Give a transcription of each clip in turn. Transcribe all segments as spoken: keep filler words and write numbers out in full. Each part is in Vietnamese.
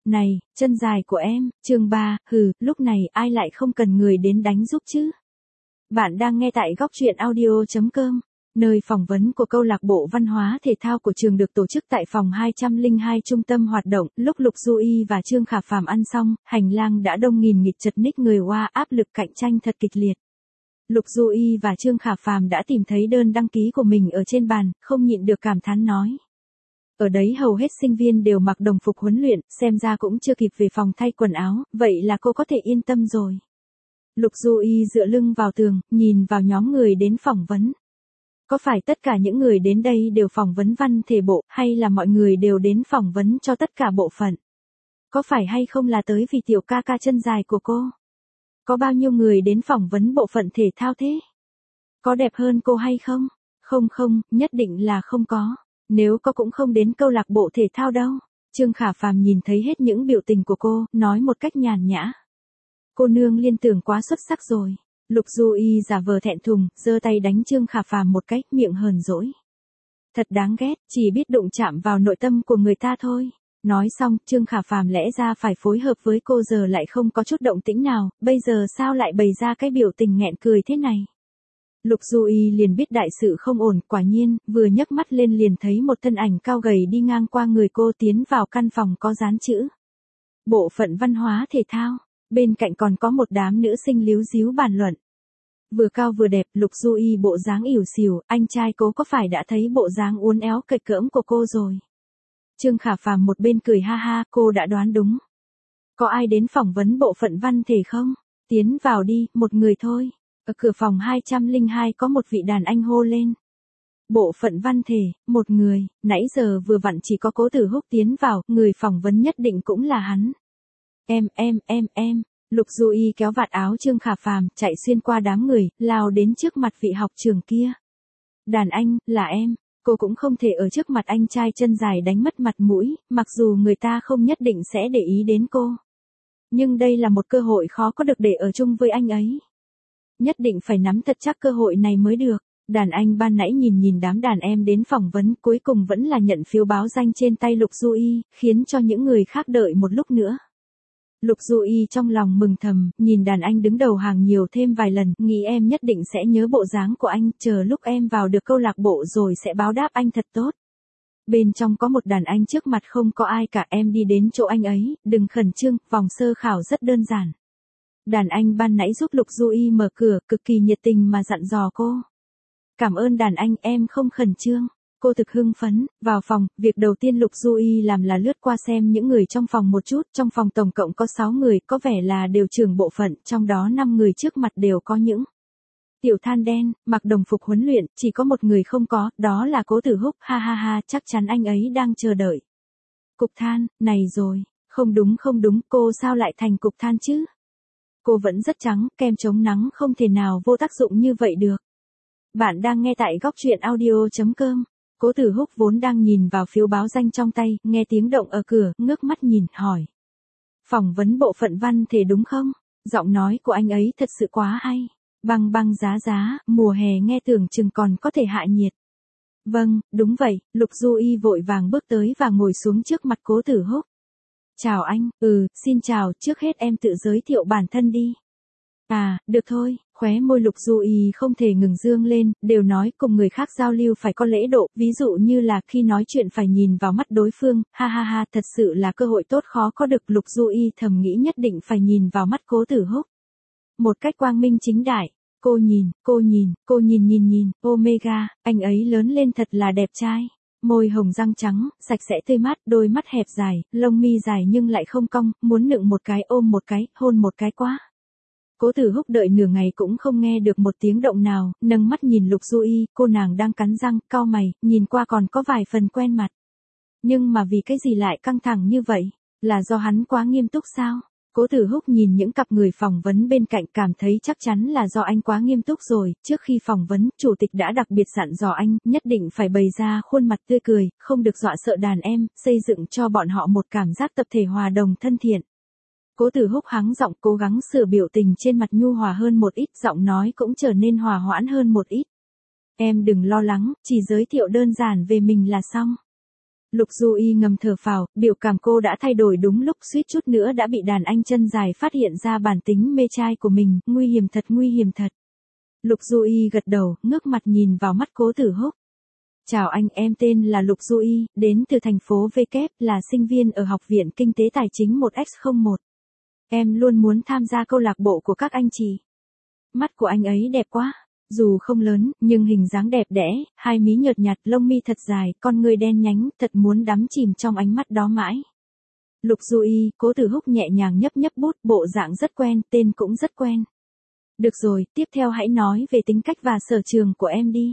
Này, chân dài của em, chương ba, hừ, lúc này ai lại không cần người đến đánh giúp chứ? Bạn đang nghe tại góc truyện audio chấm com, nơi phỏng vấn của câu lạc bộ văn hóa thể thao của trường được tổ chức tại phòng hai trăm lẻ hai trung tâm hoạt động. Lúc Lục Du Y và Trương Khả Phàm ăn xong, hành lang đã đông nghìn nghịt chật ních người Hoa, áp lực cạnh tranh thật kịch liệt. Lục Du Y và Trương Khả Phàm đã tìm thấy đơn đăng ký của mình ở trên bàn, không nhịn được cảm thán nói. Ở đấy hầu hết sinh viên đều mặc đồng phục huấn luyện, xem ra cũng chưa kịp về phòng thay quần áo, vậy là cô có thể yên tâm rồi. Lục Du Y dựa lưng vào tường, nhìn vào nhóm người đến phỏng vấn. Có phải tất cả những người đến đây đều phỏng vấn văn thể bộ, hay là mọi người đều đến phỏng vấn cho tất cả bộ phận? Có phải hay không là tới vì tiểu ca ca chân dài của cô? Có bao nhiêu người đến phỏng vấn bộ phận thể thao thế? Có đẹp hơn cô hay không? Không không, nhất định là không có. Nếu có cũng không đến câu lạc bộ thể thao đâu. Trương Khả Phàm nhìn thấy hết những biểu tình của cô, nói một cách nhàn nhã. Cô nương liên tưởng quá xuất sắc rồi. Lục Du Y giả vờ thẹn thùng, giơ tay đánh Trương Khả Phàm một cái, miệng hờn dỗi. Thật đáng ghét, chỉ biết đụng chạm vào nội tâm của người ta thôi. Nói xong, Trương Khả Phàm lẽ ra phải phối hợp với cô giờ lại không có chút động tĩnh nào, bây giờ sao lại bày ra cái biểu tình nghẹn cười thế này. Lục Du Y liền biết đại sự không ổn, quả nhiên, vừa nhấc mắt lên liền thấy một thân ảnh cao gầy đi ngang qua người cô tiến vào căn phòng có dán chữ. Bộ phận văn hóa thể thao, bên cạnh còn có một đám nữ sinh líu díu bàn luận. Vừa cao vừa đẹp, Lục Du Y bộ dáng ỉu xìu, anh trai cô có phải đã thấy bộ dáng uốn éo cệch cỡm của cô rồi? Trương Khả Phàm một bên cười ha ha, cô đã đoán đúng. Có ai đến phỏng vấn bộ phận văn thể không? Tiến vào đi, một người thôi. Ở cửa phòng hai trăm lẻ hai có một vị đàn anh hô lên. Bộ phận văn thể, một người, nãy giờ vừa vặn chỉ có Cố Tử Húc tiến vào, người phỏng vấn nhất định cũng là hắn. Em, em, em, em, Lục Du Y kéo vạt áo Trương Khả Phàm, chạy xuyên qua đám người, lao đến trước mặt vị học trưởng kia. Đàn anh, là em, cô cũng không thể ở trước mặt anh trai chân dài đánh mất mặt mũi, mặc dù người ta không nhất định sẽ để ý đến cô. Nhưng đây là một cơ hội khó có được để ở chung với anh ấy. Nhất định phải nắm thật chắc cơ hội này mới được. Đàn anh ban nãy nhìn nhìn đám đàn em đến phỏng vấn, cuối cùng vẫn là nhận phiếu báo danh trên tay Lục Du Y, khiến cho những người khác đợi một lúc nữa. Lục Du Y trong lòng mừng thầm, nhìn đàn anh đứng đầu hàng nhiều thêm vài lần, nghĩ em nhất định sẽ nhớ bộ dáng của anh, chờ lúc em vào được câu lạc bộ rồi sẽ báo đáp anh thật tốt. Bên trong có một đàn anh, trước mặt không có ai cả, em đi đến chỗ anh ấy, đừng khẩn trương, vòng sơ khảo rất đơn giản. Đàn anh ban nãy giúp Lục Du Y mở cửa, cực kỳ nhiệt tình mà dặn dò cô. Cảm ơn đàn anh, em không khẩn trương. Cô thực hưng phấn, vào phòng, việc đầu tiên Lục Du Y làm là lướt qua xem những người trong phòng một chút, trong phòng tổng cộng có sáu người, có vẻ là đều trưởng bộ phận, trong đó năm người trước mặt đều có những tiểu than đen, mặc đồng phục huấn luyện, chỉ có một người không có, đó là Cố Tử Húc, ha ha ha, chắc chắn anh ấy đang chờ đợi. Cục than, này rồi, không đúng không đúng, cô sao lại thành cục than chứ? Cô vẫn rất trắng, kem chống nắng không thể nào vô tác dụng như vậy được. Bạn đang nghe tại góc truyện audio chấm com. Cố Tử Húc vốn đang nhìn vào phiếu báo danh trong tay, nghe tiếng động ở cửa, ngước mắt nhìn, hỏi. Phỏng vấn bộ phận văn thể đúng không? Giọng nói của anh ấy thật sự quá hay. Băng băng giá giá, mùa hè nghe tưởng chừng còn có thể hạ nhiệt. Vâng, đúng vậy, Lục Du Y vội vàng bước tới và ngồi xuống trước mặt Cố Tử Húc. Chào anh, ừ, xin chào, trước hết em tự giới thiệu bản thân đi. À, được thôi, khóe môi Lục Du Y không thể ngừng dương lên, đều nói cùng người khác giao lưu phải có lễ độ, ví dụ như là khi nói chuyện phải nhìn vào mắt đối phương, ha ha ha, thật sự là cơ hội tốt khó có được. Lục Du Y thầm nghĩ nhất định phải nhìn vào mắt Cố Tử Húc. Một cách quang minh chính đại, cô nhìn, cô nhìn, cô nhìn nhìn nhìn, Omega, anh ấy lớn lên thật là đẹp trai. Môi hồng răng trắng, sạch sẽ tươi mát, đôi mắt hẹp dài, lông mi dài nhưng lại không cong, muốn nựng một cái ôm một cái, hôn một cái quá. Cố Tử Húc đợi nửa ngày cũng không nghe được một tiếng động nào, nâng mắt nhìn Lục Du Y, cô nàng đang cắn răng, cau mày, nhìn qua còn có vài phần quen mặt. Nhưng mà vì cái gì lại căng thẳng như vậy? Là do hắn quá nghiêm túc sao? Cố Tử Húc nhìn những cặp người phỏng vấn bên cạnh, cảm thấy chắc chắn là do anh quá nghiêm túc rồi, trước khi phỏng vấn, chủ tịch đã đặc biệt dặn dò anh, nhất định phải bày ra khuôn mặt tươi cười, không được dọa sợ đàn em, xây dựng cho bọn họ một cảm giác tập thể hòa đồng thân thiện. Cố Tử Húc hắng giọng, cố gắng sửa biểu tình trên mặt nhu hòa hơn một ít, giọng nói cũng trở nên hòa hoãn hơn một ít. Em đừng lo lắng, chỉ giới thiệu đơn giản về mình là xong. Lục Du Y ngầm thở phào, biểu cảm cô đã thay đổi đúng lúc, suýt chút nữa đã bị đàn anh chân dài phát hiện ra bản tính mê trai của mình, nguy hiểm thật, nguy hiểm thật. Lục Du Y gật đầu, ngước mặt nhìn vào mắt Cố Tử Húc. Chào anh, em tên là Lục Du Y, đến từ thành phố V Kép, là sinh viên ở Học viện Kinh tế Tài chính một x không một. Em luôn muốn tham gia câu lạc bộ của các anh chị. Mắt của anh ấy đẹp quá. Dù không lớn, nhưng hình dáng đẹp đẽ, hai mí nhợt nhạt, lông mi thật dài, con người đen nhánh, thật muốn đắm chìm trong ánh mắt đó mãi. Lục Du Y, Cố Tử Húc nhẹ nhàng nhấp nhấp bút, bộ dạng rất quen, tên cũng rất quen. Được rồi, tiếp theo hãy nói về tính cách và sở trường của em đi.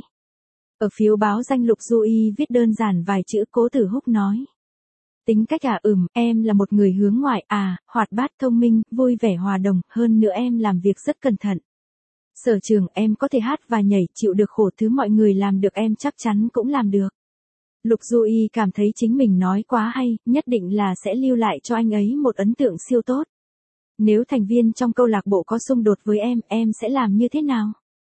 Ở phiếu báo danh Lục Du Y viết đơn giản vài chữ. Cố Tử Húc nói. Tính cách à, ừm, em là một người hướng ngoại, à, hoạt bát, thông minh, vui vẻ, hòa đồng, hơn nữa em làm việc rất cẩn thận. Sở trường, em có thể hát và nhảy, chịu được khổ, thứ mọi người làm được em chắc chắn cũng làm được. Lục Du Y cảm thấy chính mình nói quá hay, nhất định là sẽ lưu lại cho anh ấy một ấn tượng siêu tốt. Nếu thành viên trong câu lạc bộ có xung đột với em, em sẽ làm như thế nào?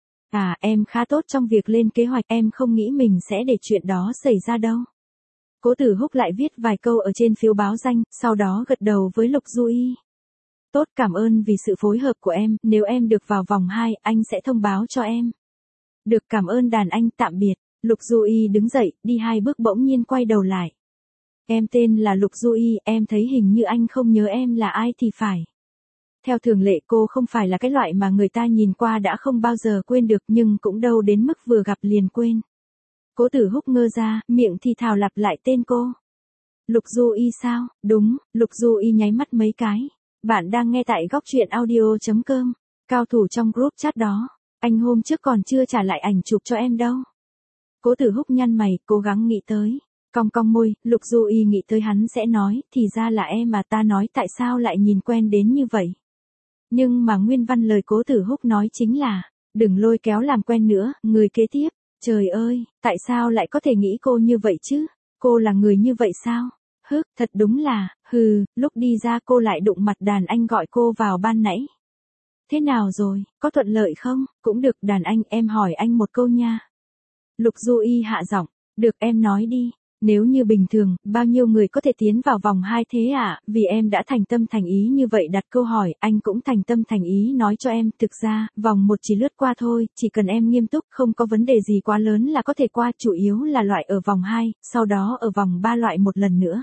À, em khá tốt trong việc lên kế hoạch, em không nghĩ mình sẽ để chuyện đó xảy ra đâu. Cố Tử Húc lại viết vài câu ở trên phiếu báo danh, sau đó gật đầu với Lục Du Y. Tốt, cảm ơn vì sự phối hợp của em, nếu em được vào vòng hai, anh sẽ thông báo cho em. Được, cảm ơn đàn anh, tạm biệt. Lục Du Y đứng dậy, đi hai bước bỗng nhiên quay đầu lại. Em tên là Lục Du Y, em thấy hình như anh không nhớ em là ai thì phải. Theo thường lệ cô không phải là cái loại mà người ta nhìn qua đã không bao giờ quên được, nhưng cũng đâu đến mức vừa gặp liền quên. Cố Tử Húc ngơ ra, miệng thì thào lặp lại tên cô. Lục Du Y sao? Đúng, Lục Du Y nháy mắt mấy cái. Bạn đang nghe tại góc truyện audio chấm com. Cao thủ trong group chat đó. Anh hôm trước còn chưa trả lại ảnh chụp cho em đâu. Cố Tử Húc nhăn mày, cố gắng nghĩ tới. Cong cong môi, Lục Du Y nghĩ tới hắn sẽ nói, thì ra là em mà, ta nói tại sao lại nhìn quen đến như vậy. Nhưng mà nguyên văn lời Cố Tử Húc nói chính là, đừng lôi kéo làm quen nữa, người kế tiếp. Trời ơi, tại sao lại có thể nghĩ cô như vậy chứ? Cô là người như vậy sao? Hức, thật đúng là, hừ, lúc đi ra cô lại đụng mặt đàn anh gọi cô vào ban nãy. Thế nào rồi, có thuận lợi không? Cũng được, đàn anh, em hỏi anh một câu nha. Lục Du Y hạ giọng, được, em nói đi. Nếu như bình thường, bao nhiêu người có thể tiến vào vòng hai thế ạ? À? Vì em đã thành tâm thành ý như vậy đặt câu hỏi, anh cũng thành tâm thành ý nói cho em, thực ra, vòng một chỉ lướt qua thôi, chỉ cần em nghiêm túc, không có vấn đề gì quá lớn là có thể qua, chủ yếu là loại ở vòng hai, sau đó ở vòng ba loại một lần nữa.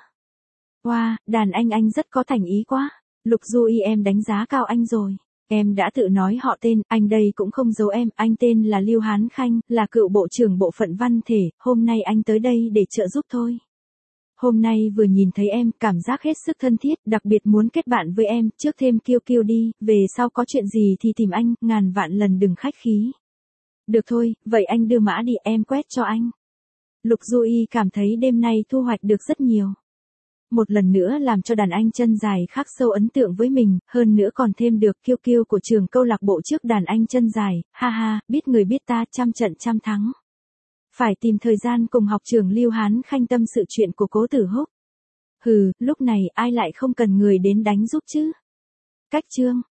Wow, đàn anh anh rất có thành ý quá. Lục Du Y, em đánh giá cao anh rồi. Em đã tự nói họ tên, anh đây cũng không giấu em, anh tên là Lưu Hán Khanh, là cựu bộ trưởng bộ phận văn thể, hôm nay anh tới đây để trợ giúp thôi. Hôm nay vừa nhìn thấy em, cảm giác hết sức thân thiết, đặc biệt muốn kết bạn với em, trước thêm Kiêu Kiêu đi, về sau có chuyện gì thì tìm anh, ngàn vạn lần đừng khách khí. Được thôi, vậy anh đưa mã đi, em quét cho anh. Lục Du Y cảm thấy đêm nay thu hoạch được rất nhiều. Một lần nữa làm cho đàn anh chân dài khắc sâu ấn tượng với mình, hơn nữa còn thêm được Kiêu Kiêu của trường câu lạc bộ trước đàn anh chân dài, ha ha, biết người biết ta, trăm trận trăm thắng. Phải tìm thời gian cùng học trường Lưu Hán Khanh tâm sự chuyện của Cố Tử Húc. Hừ, lúc này ai lại không cần người đến đánh giúp chứ? Cách chương